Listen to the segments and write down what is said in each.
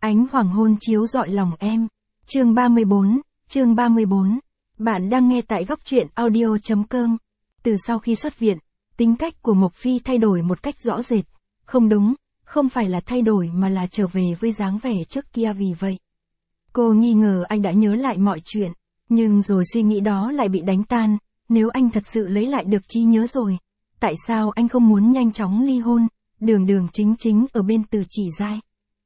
Ánh hoàng hôn chiếu rọi lòng em. Chương 34. Bạn đang nghe tại góc truyện audio.com. Từ sau khi xuất viện, tính cách của Mộc Phi thay đổi một cách rõ rệt. Không đúng, không phải là thay đổi mà là trở về với dáng vẻ trước kia vì vậy. Cô nghi ngờ anh đã nhớ lại mọi chuyện, nhưng rồi suy nghĩ đó lại bị đánh tan. Nếu anh thật sự lấy lại được trí nhớ rồi, tại sao anh không muốn nhanh chóng ly hôn, đường chính ở bên Từ Chỉ Giai.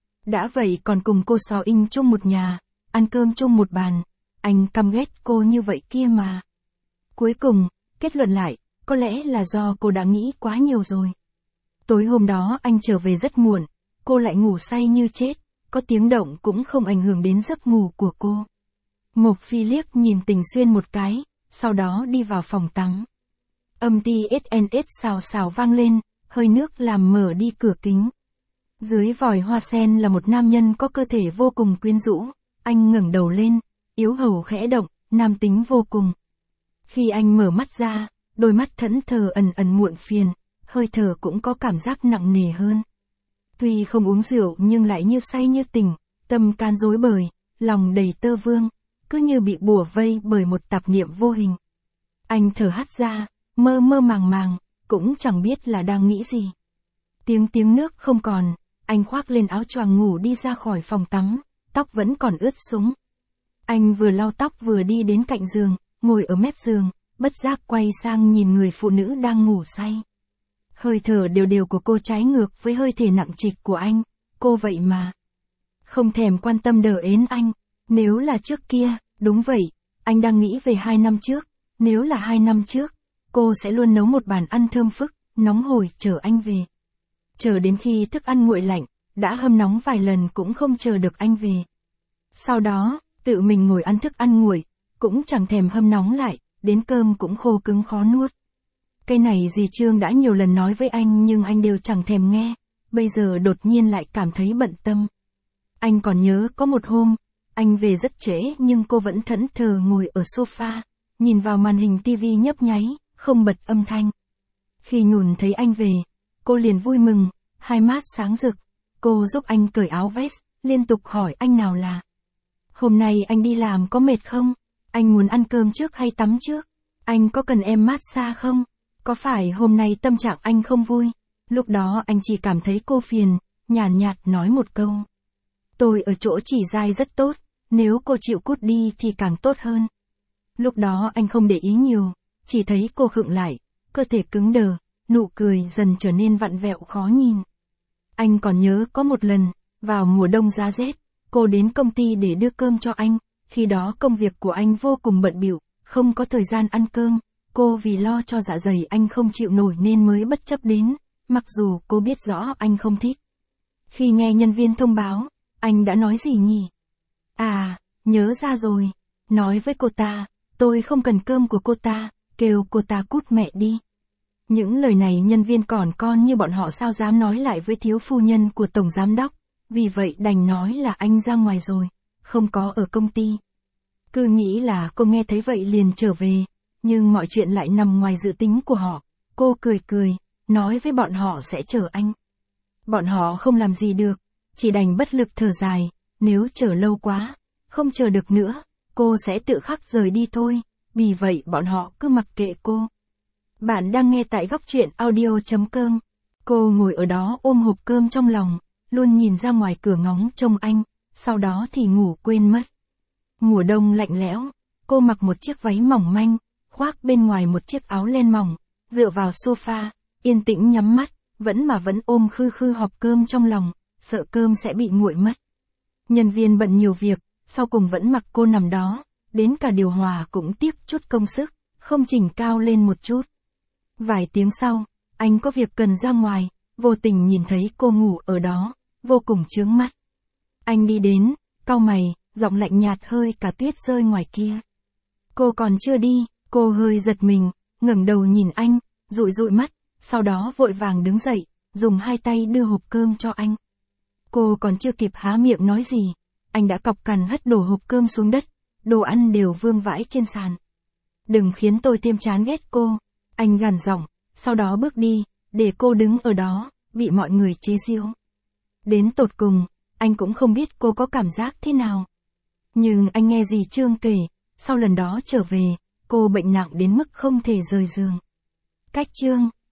Đã vậy còn cùng cô Sò In chung một nhà, ăn cơm chung một bàn, anh căm ghét cô như vậy kia mà. Cuối cùng, kết luận lại, có lẽ là do cô đã nghĩ quá nhiều rồi. Tối hôm đó anh trở về rất muộn, cô lại ngủ say như chết, có tiếng động cũng không ảnh hưởng đến giấc ngủ của cô. Mộc Phi liếc nhìn Tình Xuyên một cái, sau đó đi vào phòng tắm. Âm TSNS xào xào vang lên, hơi nước làm mở đi cửa kính. Dưới vòi hoa sen là một nam nhân có cơ thể vô cùng quyến rũ, anh ngẩng đầu lên, yếu hầu khẽ động, nam tính vô cùng. Khi anh mở mắt ra, đôi mắt thẫn thờ ẩn muộn phiền, hơi thở cũng có cảm giác nặng nề hơn. Tuy không uống rượu nhưng lại như say như tỉnh, tâm can rối bời, lòng đầy tơ vương, cứ như bị bủa vây bởi một tạp niệm vô hình. Anh thở hắt ra, mơ màng, cũng chẳng biết là đang nghĩ gì. Tiếng nước không còn, anh khoác lên áo choàng ngủ đi ra khỏi phòng tắm, tóc vẫn còn ướt sũng. Anh vừa lau tóc vừa đi đến cạnh giường, ngồi ở mép giường, bất giác quay sang nhìn người phụ nữ đang ngủ say. Hơi thở đều của cô trái ngược với hơi thể nặng trịch của anh, cô vậy mà không thèm quan tâm đờ ến anh. Nếu là trước kia, đúng vậy, anh đang nghĩ về 2 năm trước, nếu là 2 năm trước, cô sẽ luôn nấu một bàn ăn thơm phức, nóng hổi chờ anh về. Chờ đến khi thức ăn nguội lạnh, đã hâm nóng vài lần cũng không chờ được anh về. Sau đó, tự mình ngồi ăn thức ăn nguội, cũng chẳng thèm hâm nóng lại, đến cơm cũng khô cứng khó nuốt. Cái này dì Trương đã nhiều lần nói với anh nhưng anh đều chẳng thèm nghe, bây giờ đột nhiên lại cảm thấy bận tâm. Anh còn nhớ có một hôm, anh về rất trễ nhưng cô vẫn thẫn thờ ngồi ở sofa, nhìn vào màn hình tivi nhấp nháy, không bật âm thanh. Khi nhùn thấy anh về, cô liền vui mừng, hai mắt sáng rực, cô giúp anh cởi áo vest, liên tục hỏi anh nào là. Hôm nay anh đi làm có mệt không? Anh muốn ăn cơm trước hay tắm trước? Anh có cần em massage không? Có phải hôm nay tâm trạng anh không vui? Lúc đó anh chỉ cảm thấy cô phiền, nhàn nhạt nói một câu. Tôi ở chỗ Chỉ Giai rất tốt, nếu cô chịu cút đi thì càng tốt hơn. Lúc đó anh không để ý nhiều, chỉ thấy cô khựng lại, cơ thể cứng đờ, nụ cười dần trở nên vặn vẹo khó nhìn. Anh còn nhớ có một lần, vào mùa đông giá rét, cô đến công ty để đưa cơm cho anh, khi đó công việc của anh vô cùng bận bịu, không có thời gian ăn cơm, cô vì lo cho dạ dày anh không chịu nổi nên mới bất chấp đến, mặc dù cô biết rõ anh không thích. Khi nghe nhân viên thông báo, anh đã nói gì nhỉ? À, nhớ ra rồi, nói với cô ta, tôi không cần cơm của cô ta, kêu cô ta cút mẹ đi. Những lời này nhân viên còn con như bọn họ sao dám nói lại với thiếu phu nhân của tổng giám đốc, vì vậy đành nói là anh ra ngoài rồi, không có ở công ty. Cứ nghĩ là cô nghe thấy vậy liền trở về, nhưng mọi chuyện lại nằm ngoài dự tính của họ. Cô cười, nói với bọn họ sẽ chờ anh. Bọn họ không làm gì được, chỉ đành bất lực thở dài, nếu chờ lâu quá, không chờ được nữa, cô sẽ tự khắc rời đi thôi, vì vậy bọn họ cứ mặc kệ cô. Bạn đang nghe tại góc truyện audio.com. Cô ngồi ở đó ôm hộp cơm trong lòng, luôn nhìn ra ngoài cửa ngóng trông anh, sau đó thì ngủ quên mất. Mùa đông lạnh lẽo, cô mặc một chiếc váy mỏng manh, khoác bên ngoài một chiếc áo len mỏng, dựa vào sofa, yên tĩnh nhắm mắt, vẫn ôm khư hộp cơm trong lòng, sợ cơm sẽ bị nguội mất. Nhân viên bận nhiều việc, sau cùng vẫn mặc cô nằm đó, đến cả điều hòa cũng tiếc chút công sức, không chỉnh cao lên một chút. Vài tiếng sau, anh có việc cần ra ngoài, vô tình nhìn thấy cô ngủ ở đó, vô cùng chướng mắt. Anh đi đến, cau mày, giọng lạnh nhạt hơi cả tuyết rơi ngoài kia. Cô còn chưa đi, cô hơi giật mình, ngẩng đầu nhìn anh, dụi mắt, sau đó vội vàng đứng dậy, dùng hai tay đưa hộp cơm cho anh. Cô còn chưa kịp há miệng nói gì, anh đã cọc cằn hất đổ hộp cơm xuống đất, đồ ăn đều vương vãi trên sàn. Đừng khiến tôi thêm chán ghét cô, anh gằn giọng, sau đó bước đi, để cô đứng ở đó, bị mọi người chế giễu. Đến tột cùng, anh cũng không biết cô có cảm giác thế nào. Nhưng anh nghe dì Trương kể, sau lần đó trở về, cô bệnh nặng đến mức không thể rời giường. Cách Trương